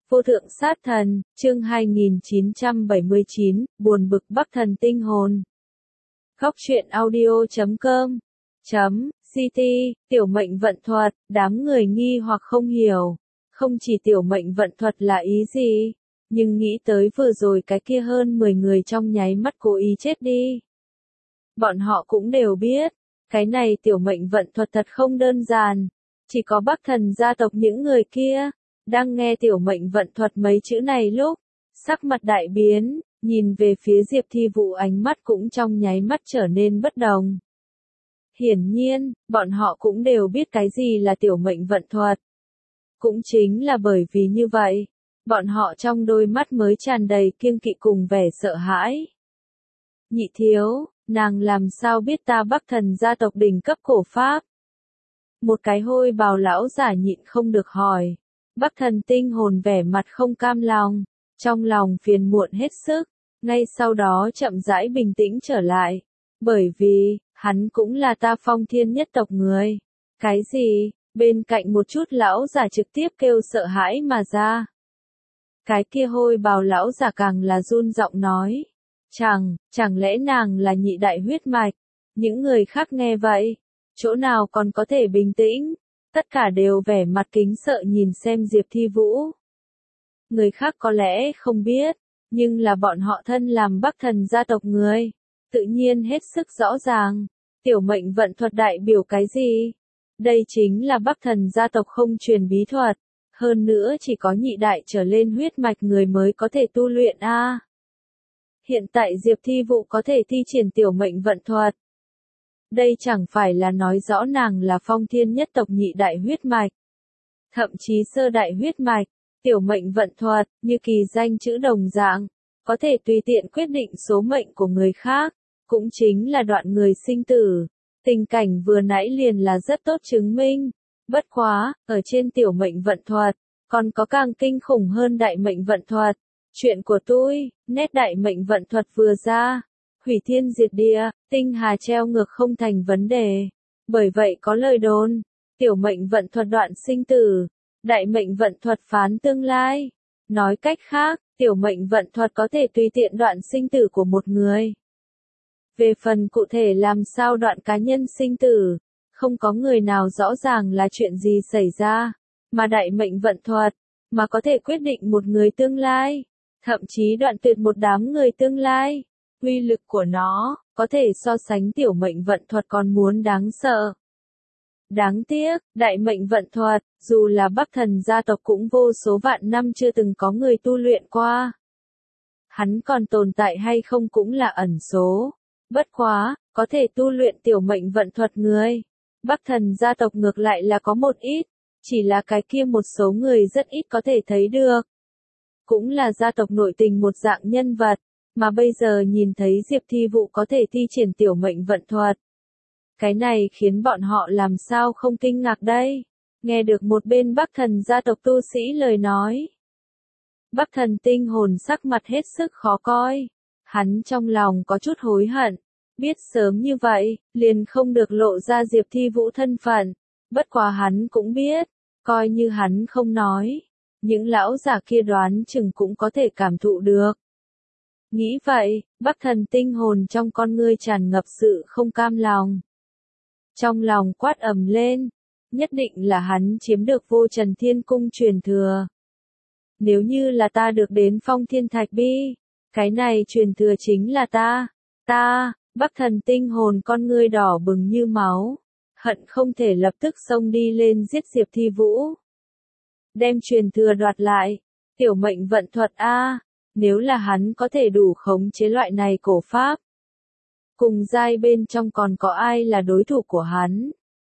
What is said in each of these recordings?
Vô thượng sát thần, chương 2979, buồn bực Bắc thần tinh hồn. Góc truyện audio.com CT, tiểu mệnh vận thuật, đám người nghi hoặc không hiểu. Không chỉ tiểu mệnh vận thuật là ý gì, nhưng nghĩ tới vừa rồi cái kia hơn 10 người trong nháy mắt cố ý chết đi. Bọn họ cũng đều biết, cái này tiểu mệnh vận thuật thật không đơn giản. Chỉ có Bắc thần gia tộc những người kia, đang nghe tiểu mệnh vận thuật mấy chữ này lúc, sắc mặt đại biến, nhìn về phía Diệp Thi Vũ ánh mắt cũng trong nháy mắt trở nên bất đồng. Hiển nhiên, bọn họ cũng đều biết cái gì là tiểu mệnh vận thuật. Cũng chính là bởi vì như vậy, bọn họ trong đôi mắt mới tràn đầy kiêng kỵ cùng vẻ sợ hãi. Nhị thiếu, nàng làm sao biết ta Bắc thần gia tộc đỉnh cấp cổ pháp? Một cái hôi bào lão giả nhịn không được hỏi. Bắc thần tinh hồn vẻ mặt không cam lòng, trong lòng phiền muộn hết sức, ngay sau đó chậm rãi bình tĩnh trở lại. Bởi vì, hắn cũng là ta Phong Thiên nhất tộc người. Cái gì? Bên cạnh một chút lão giả trực tiếp kêu sợ hãi mà ra. Cái kia hôi bào lão giả càng là run giọng nói. Chẳng lẽ nàng là nhị đại huyết mạch? Những người khác nghe vậy, chỗ nào còn có thể bình tĩnh? Tất cả đều vẻ mặt kính sợ nhìn xem Diệp Thi Vũ. Người khác có lẽ không biết, nhưng là bọn họ thân làm Bắc thần gia tộc người, tự nhiên hết sức rõ ràng. Tiểu mệnh vận thuật đại biểu cái gì? Đây chính là Bắc thần gia tộc không truyền bí thuật, hơn nữa chỉ có nhị đại trở lên huyết mạch người mới có thể tu luyện a. Hiện tại Diệp Thi Vũ có thể thi triển tiểu mệnh vận thuật. Đây chẳng phải là nói rõ nàng là Phong Thiên nhất tộc nhị đại huyết mạch, thậm chí sơ đại huyết mạch. Tiểu mệnh vận thuật, như kỳ danh chữ đồng dạng, có thể tùy tiện quyết định số mệnh của người khác, cũng chính là đoạn người sinh tử. Tình cảnh vừa nãy liền là rất tốt chứng minh. Bất quá, ở trên tiểu mệnh vận thuật, còn có càng kinh khủng hơn đại mệnh vận thuật. Chuyện của tôi, nét đại mệnh vận thuật vừa ra, hủy thiên diệt địa, tinh hà treo ngược không thành vấn đề. Bởi vậy có lời đồn, tiểu mệnh vận thuật đoạn sinh tử, đại mệnh vận thuật phán tương lai. Nói cách khác, tiểu mệnh vận thuật có thể tùy tiện đoạn sinh tử của một người. Về phần cụ thể làm sao đoạn cá nhân sinh tử, không có người nào rõ ràng là chuyện gì xảy ra, mà đại mệnh vận thuật, mà có thể quyết định một người tương lai, thậm chí đoạn tuyệt một đám người tương lai. Uy lực của nó, có thể so sánh tiểu mệnh vận thuật còn muốn đáng sợ. Đáng tiếc, đại mệnh vận thuật, dù là Bắc thần gia tộc cũng vô số vạn năm chưa từng có người tu luyện qua. Hắn còn tồn tại hay không cũng là ẩn số. Bất quá, có thể tu luyện tiểu mệnh vận thuật người. Bắc thần gia tộc ngược lại là có một ít, chỉ là cái kia một số người rất ít có thể thấy được. Cũng là gia tộc nội tình một dạng nhân vật, mà bây giờ nhìn thấy Diệp Thi Vũ có thể thi triển tiểu mệnh vận thuật. Cái này khiến bọn họ làm sao không kinh ngạc đây? Nghe được một bên Bắc thần gia tộc tu sĩ lời nói. Bắc thần tinh hồn sắc mặt hết sức khó coi. Hắn trong lòng có chút hối hận. Biết sớm như vậy, liền không được lộ ra Diệp Thi Vũ thân phận. Bất quá hắn cũng biết, coi như hắn không nói. Những lão giả kia đoán chừng cũng có thể cảm thụ được. Nghĩ vậy, Bắc thần tinh hồn trong con ngươi tràn ngập sự không cam lòng. Trong lòng quát ầm lên, nhất định là hắn chiếm được Vô Trần Thiên Cung truyền thừa. Nếu như là ta được đến Phong Thiên Thạch Bi, cái này truyền thừa chính là ta, Bắc thần tinh hồn con ngươi đỏ bừng như máu, hận không thể lập tức xông đi lên giết Diệp Thi Vũ. Đem truyền thừa đoạt lại, tiểu mệnh vận thuật a, nếu là hắn có thể đủ khống chế loại này cổ pháp. Cùng giai bên trong còn có ai là đối thủ của hắn?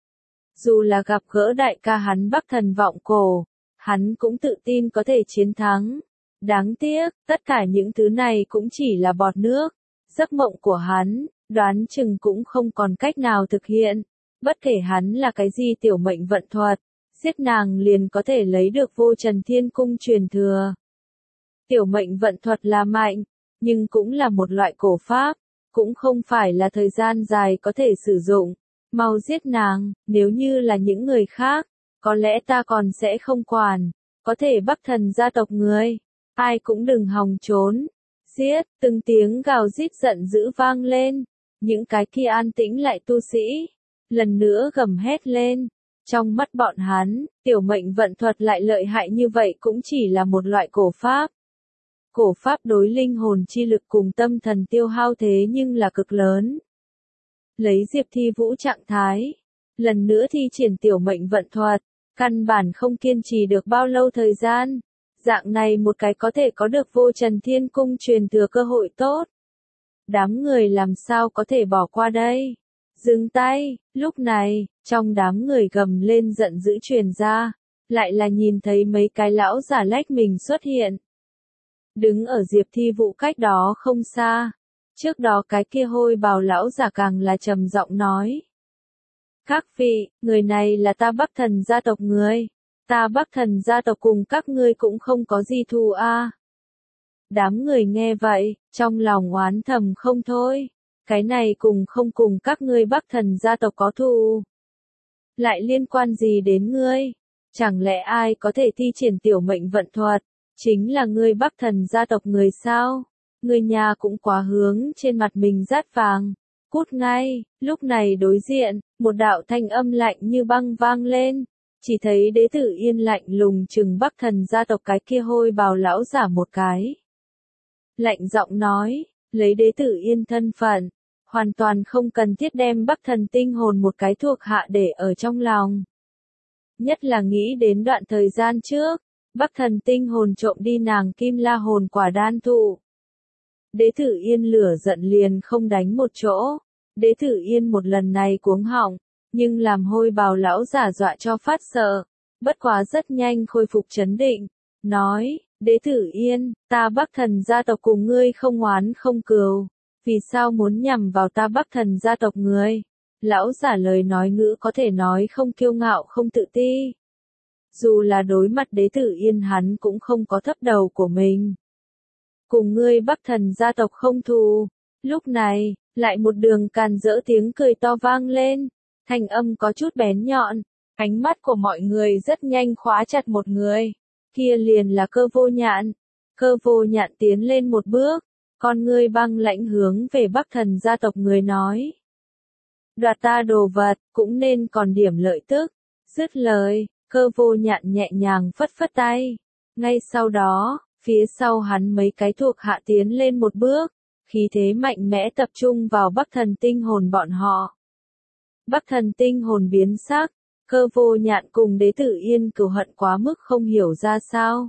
Dù là gặp gỡ đại ca hắn Bắc thần vọng cổ, hắn cũng tự tin có thể chiến thắng. Đáng tiếc, tất cả những thứ này cũng chỉ là bọt nước. Giấc mộng của hắn, đoán chừng cũng không còn cách nào thực hiện. Bất kể hắn là cái gì tiểu mệnh vận thuật, giết nàng liền có thể lấy được Vô Trần Thiên Cung truyền thừa. Tiểu mệnh vận thuật là mạnh, nhưng cũng là một loại cổ pháp. Cũng không phải là thời gian dài có thể sử dụng. Mau giết nàng, nếu như là những người khác, có lẽ ta còn sẽ không quản. có thể Bắc Thần gia tộc người, ai cũng đừng hòng trốn. Giết, từng tiếng gào rít giận dữ vang lên, những cái kia an tĩnh lại tu sĩ, lần nữa gầm hét lên. Trong mắt bọn hắn, tiểu mệnh vận thuật lại lợi hại như vậy cũng chỉ là một loại cổ pháp. Cổ pháp đối linh hồn chi lực cùng tâm thần tiêu hao thế nhưng là cực lớn. Lấy Diệp Thi Vũ trạng thái, lần nữa thi triển tiểu mệnh vận thuật, căn bản không kiên trì được bao lâu thời gian. Dạng này một cái có thể có được Vô Trần Thiên Cung truyền thừa cơ hội tốt. Đám người làm sao có thể bỏ qua đây? Dừng tay, lúc này, trong đám người gầm lên giận dữ truyền ra, lại là nhìn thấy mấy cái lão giả lách mình xuất hiện. Đứng ở Diệp Thi Vũ cách đó không xa. Trước đó cái kia hôi bào lão giả càng là trầm giọng nói. Các vị, người này là ta Bắc Thần gia tộc người. Ta Bắc Thần gia tộc cùng các ngươi cũng không có gì thù a. Đám người nghe vậy, trong lòng oán thầm không thôi. Cái này cùng không cùng các ngươi Bắc Thần gia tộc có thù. Lại liên quan gì đến ngươi? Chẳng lẽ ai có thể thi triển tiểu mệnh vận thuật? Chính là ngươi Bắc Thần gia tộc người sao? Người nhà cũng quá hướng trên mặt mình rát vàng. Cút ngay, lúc này đối diện, một đạo thanh âm lạnh như băng vang lên. Chỉ thấy đế tử Yên lạnh lùng trừng Bắc Thần gia tộc cái kia hôi bào lão giả một cái. Lạnh giọng nói, lấy đế tử Yên thân phận, hoàn toàn không cần thiết đem Bắc Thần tinh hồn một cái thuộc hạ để ở trong lòng. Nhất là nghĩ đến đoạn thời gian trước, Bắc Thần tinh hồn trộm đi nàng Kim La hồn quả đan thụ. Đế tử Yên lửa giận liền không đánh một chỗ. Đế tử Yên một lần này cuống họng, nhưng làm hôi bào lão giả dọa cho phát sợ. Bất quá rất nhanh khôi phục trấn định, nói, đế tử Yên, ta Bắc Thần gia tộc cùng ngươi không oán không cừu, vì sao muốn nhằm vào ta Bắc Thần gia tộc ngươi? Lão giả lời nói ngữ có thể nói không kiêu ngạo không tự ti. Dù là đối mặt đế tử Yên hắn cũng không có thấp đầu của mình. Cùng ngươi Bắc Thần gia tộc không thù. Lúc này, lại một đường càn rỡ tiếng cười to vang lên, thanh âm có chút bén nhọn, ánh mắt của mọi người rất nhanh khóa chặt một người, kia liền là Cơ Vô Nhạn. Cơ Vô Nhạn tiến lên một bước, con ngươi băng lãnh hướng về Bắc Thần gia tộc người nói. Đoạt ta đồ vật, cũng nên còn điểm lợi tức. Dứt lời, Cơ Vô Nhạn nhẹ nhàng phất phất tay. Ngay sau đó, phía sau hắn mấy cái thuộc hạ tiến lên một bước, khí thế mạnh mẽ tập trung vào Bắc Thần tinh hồn bọn họ. Bắc Thần tinh hồn biến sắc, Cơ Vô Nhạn cùng đế tử Yên cừu hận quá mức không hiểu ra sao.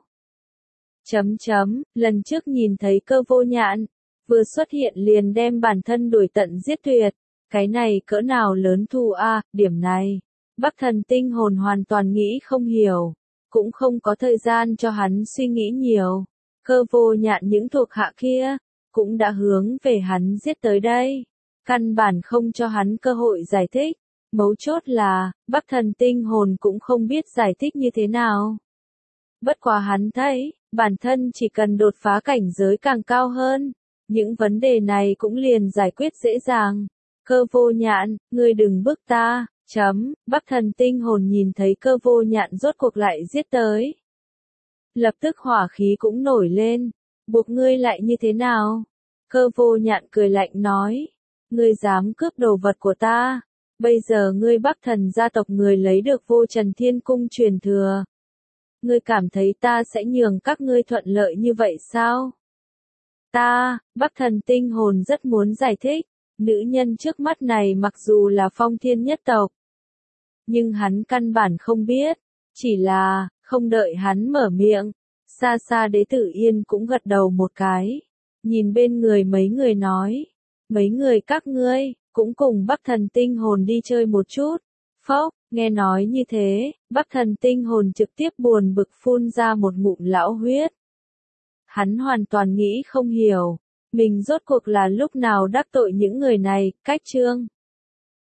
Lần trước nhìn thấy Cơ Vô Nhạn, vừa xuất hiện liền đem bản thân đuổi tận giết tuyệt, cái này cỡ nào lớn thù a, điểm này, Bắc Thần tinh hồn hoàn toàn nghĩ không hiểu, cũng không có thời gian cho hắn suy nghĩ nhiều. Cơ Vô Nhạn những thuộc hạ kia, cũng đã hướng về hắn giết tới đây, căn bản không cho hắn cơ hội giải thích. Mấu chốt là, Bắc Thần tinh hồn cũng không biết giải thích như thế nào. Bất quá hắn thấy, bản thân chỉ cần đột phá cảnh giới càng cao hơn, những vấn đề này cũng liền giải quyết dễ dàng. Cơ Vô Nhạn, ngươi đừng bức ta. Bắc Thần tinh hồn nhìn thấy Cơ Vô Nhạn rốt cuộc lại giết tới. Lập tức hỏa khí cũng nổi lên, buộc ngươi lại như thế nào? Cơ Vô Nhạn cười lạnh nói, ngươi dám cướp đồ vật của ta, bây giờ ngươi Bắc Thần gia tộc người lấy được Vô Trần Thiên Cung truyền thừa. Ngươi cảm thấy ta sẽ nhường các ngươi thuận lợi như vậy sao? Ta, Bắc Thần tinh hồn rất muốn giải thích, nữ nhân trước mắt này mặc dù là phong thiên nhất tộc, nhưng hắn căn bản không biết, chỉ là, không đợi hắn mở miệng, xa xa đế tử Yên cũng gật đầu một cái, nhìn bên người mấy người nói, mấy người các ngươi, cũng cùng Bắc Thần tinh hồn đi chơi một chút. Phốc, nghe nói như thế, Bắc Thần tinh hồn trực tiếp buồn bực phun ra một ngụm lão huyết. Hắn hoàn toàn nghĩ không hiểu, mình rốt cuộc là lúc nào đắc tội những người này. Cách chương